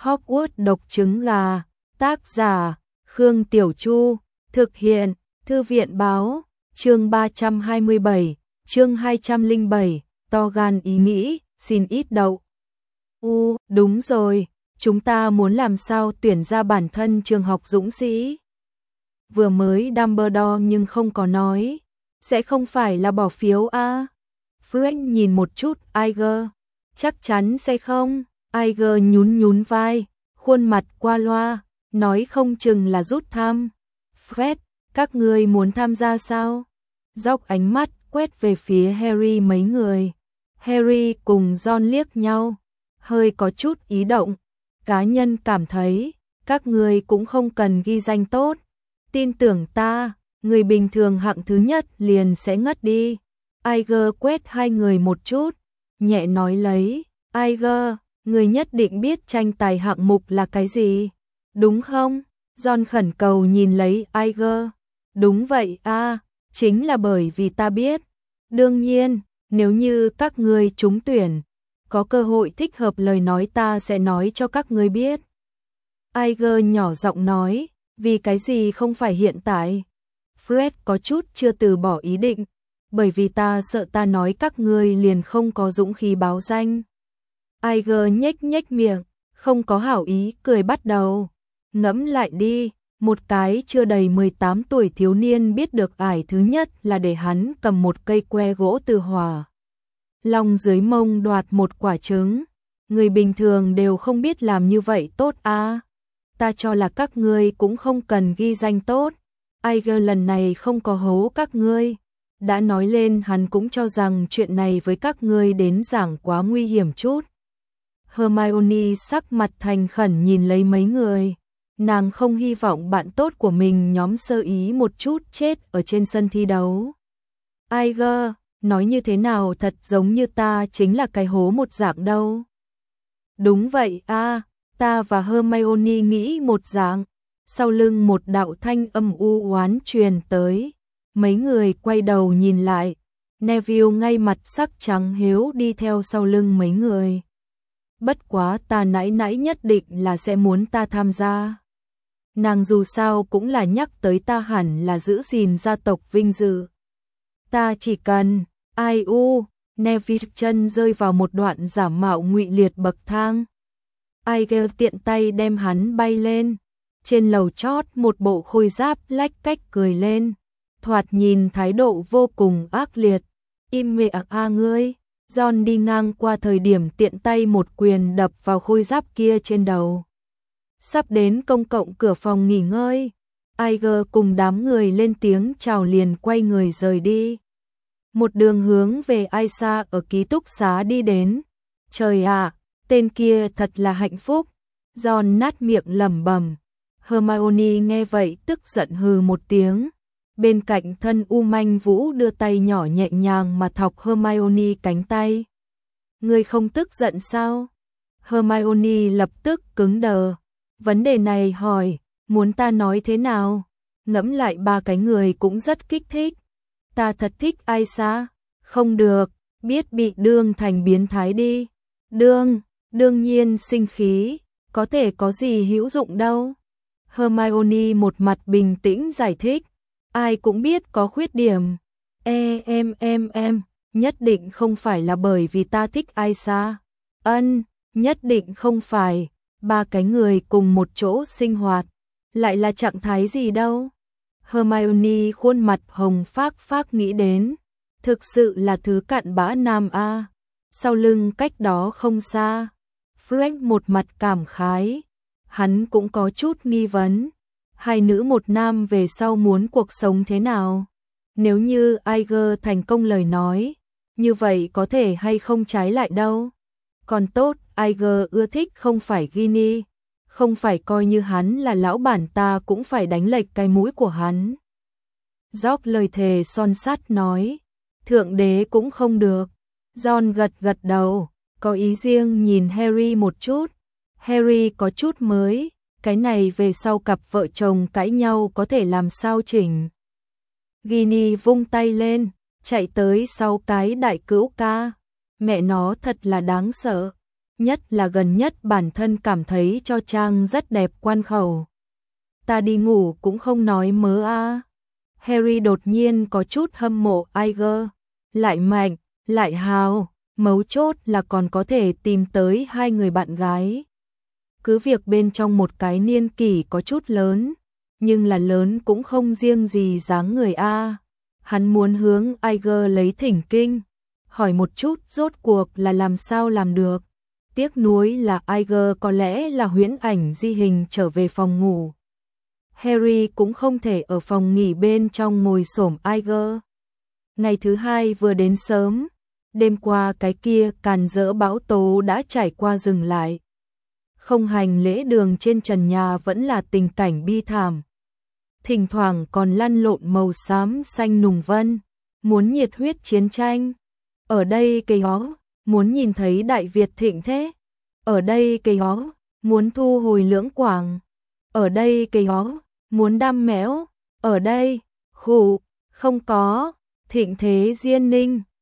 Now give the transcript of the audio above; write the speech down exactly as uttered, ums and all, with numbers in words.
Hogwarts độc trứng gà, tác giả, Khương Tiểu Chu, thực hiện, Thư viện báo, chương ba trăm hai mươi bảy, chương hai trăm lẻ bảy, to gan ý nghĩ, xin ít đậu. U, đúng rồi, chúng ta muốn làm sao tuyển ra bản thân trường học dũng sĩ. Vừa mới Dumbledore nhưng không có nói, sẽ không phải là bỏ phiếu a? Fred nhìn một chút Iger, chắc chắn sẽ không. Iger nhún nhún vai, khuôn mặt qua loa, nói không chừng là rút thăm. Fred, các ngươi muốn tham gia sao? Dốc ánh mắt quét về phía Harry mấy người. Harry cùng Ron liếc nhau, hơi có chút ý động. Cá nhân cảm thấy, các ngươi cũng không cần ghi danh tốt. Tin tưởng ta, người bình thường hạng thứ nhất liền sẽ ngất đi. Iger quét hai người một chút, nhẹ nói lấy, Iger, người nhất định biết tranh tài hạng mục là cái gì, đúng không? Ron khẩn cầu nhìn lấy Iger. Đúng vậy a, chính là bởi vì ta biết. Đương nhiên, nếu như các ngươi trúng tuyển, có cơ hội thích hợp lời nói ta sẽ nói cho các ngươi biết. Iger nhỏ giọng nói, vì cái gì không phải hiện tại? Fred có chút chưa từ bỏ ý định, bởi vì ta sợ ta nói các ngươi liền không có dũng khí báo danh. Iger nhếch nhếch miệng, không có hảo ý cười bắt đầu. Ngẫm lại đi, một cái chưa đầy mười tám tuổi thiếu niên biết được ải thứ nhất là để hắn cầm một cây que gỗ từ hỏa long dưới mông đoạt một quả trứng. Người bình thường đều không biết làm như vậy tốt a. Ta cho là các ngươi cũng không cần ghi danh tốt. Iger lần này không có hố các ngươi. Đã nói lên hắn cũng cho rằng chuyện này với các ngươi đến giảng quá nguy hiểm chút. Hermione sắc mặt thành khẩn nhìn lấy mấy người. Nàng không hy vọng bạn tốt của mình nhóm sơ ý một chút chết ở trên sân thi đấu. Iger, nói như thế nào thật giống như ta chính là cái hố một dạng đâu. Đúng vậy a, ta và Hermione nghĩ một dạng. Sau lưng một đạo thanh âm u oán truyền tới. Mấy người quay đầu nhìn lại. Neville ngay mặt sắc trắng hiếu đi theo sau lưng mấy người. Bất quá ta nãy nãy nhất định là sẽ muốn ta tham gia. Nàng dù sao cũng là nhắc tới ta hẳn là giữ gìn gia tộc vinh dự. Ta chỉ cần, ai u, Neville chân rơi vào một đoạn giả mạo ngụy liệt bậc thang. Iger tiện tay đem hắn bay lên. Trên lầu chót một bộ khôi giáp lách cách cười lên. Thoạt nhìn thái độ vô cùng ác liệt. Im mẹ a ngươi. Ron đi ngang qua thời điểm tiện tay một quyền đập vào khôi giáp kia trên đầu. Sắp đến công cộng cửa phòng nghỉ ngơi, Iger cùng đám người lên tiếng chào liền quay người rời đi. Một đường hướng về Aisa ở ký túc xá đi đến. Trời ạ, tên kia thật là hạnh phúc. Ron nát miệng lẩm bẩm. Hermione nghe vậy tức giận hừ một tiếng. Bên cạnh thân U Manh Vũ đưa tay nhỏ nhẹ nhàng mà thọc Hermione cánh tay. Ngươi không tức giận sao? Hermione lập tức cứng đờ. Vấn đề này hỏi, muốn ta nói thế nào? Ngẫm lại ba cái người cũng rất kích thích. Ta thật thích Aisa. Không được, biết bị đương thành biến thái đi. Đương, đương nhiên sinh khí, có thể có gì hữu dụng đâu. Hermione một mặt bình tĩnh giải thích. Ai cũng biết có khuyết điểm. E em em em, nhất định không phải là bởi vì ta thích Aisa. Ân, nhất định không phải. Ba cái người cùng một chỗ sinh hoạt, lại là trạng thái gì đâu. Hermione khuôn mặt hồng phác phác nghĩ đến. Thực sự là thứ cặn bã nam a. Sau lưng cách đó không xa. Fred một mặt cảm khái. Hắn cũng có chút nghi vấn. Hai nữ một nam về sau muốn cuộc sống thế nào? Nếu như Iger thành công lời nói, như vậy có thể hay không trái lại đâu. Còn tốt, Iger ưa thích không phải Ginny, không phải coi như hắn là lão bản ta cũng phải đánh lệch cái mũi của hắn. George lời thề son sắt nói, thượng đế cũng không được. Ron gật gật đầu, có ý riêng nhìn Harry một chút. Harry có chút mới, cái này về sau cặp vợ chồng cãi nhau có thể làm sao chỉnh. Ginny vung tay lên, chạy tới sau cái đại cữu ca. Mẹ nó thật là đáng sợ. nhất là gần nhất bản thân cảm thấy cho Trang rất đẹp quan khẩu. Ta đi ngủ cũng không nói mớ a. À. Harry đột nhiên có chút hâm mộ Iger, lại mạnh, lại hào, mấu chốt là còn có thể tìm tới hai người bạn gái. Cứ việc bên trong một cái niên kỷ có chút lớn, nhưng là lớn cũng không riêng gì dáng người a. Hắn muốn hướng Iger lấy thỉnh kinh, hỏi một chút rốt cuộc là làm sao làm được. Tiếc nuối là Iger có lẽ là huyễn ảnh di hình trở về phòng ngủ. Harry cũng không thể ở phòng nghỉ bên trong ngồi xổm Iger. Ngày thứ hai vừa đến sớm, đêm qua cái kia càn rỡ bão tố đã trải qua dừng lại. Không hành lễ đường trên trần nhà vẫn là tình cảnh bi thảm. Thỉnh thoảng còn lăn lộn màu xám xanh nùng vân, muốn nhiệt huyết chiến tranh. Ở đây cây hó, muốn nhìn thấy Đại Việt thịnh thế. Ở đây cây hó, muốn thu hồi Lưỡng Quảng. Ở đây cây hó, muốn đam méo. Ở đây, khủ, không có, thịnh thế Diên Ninh.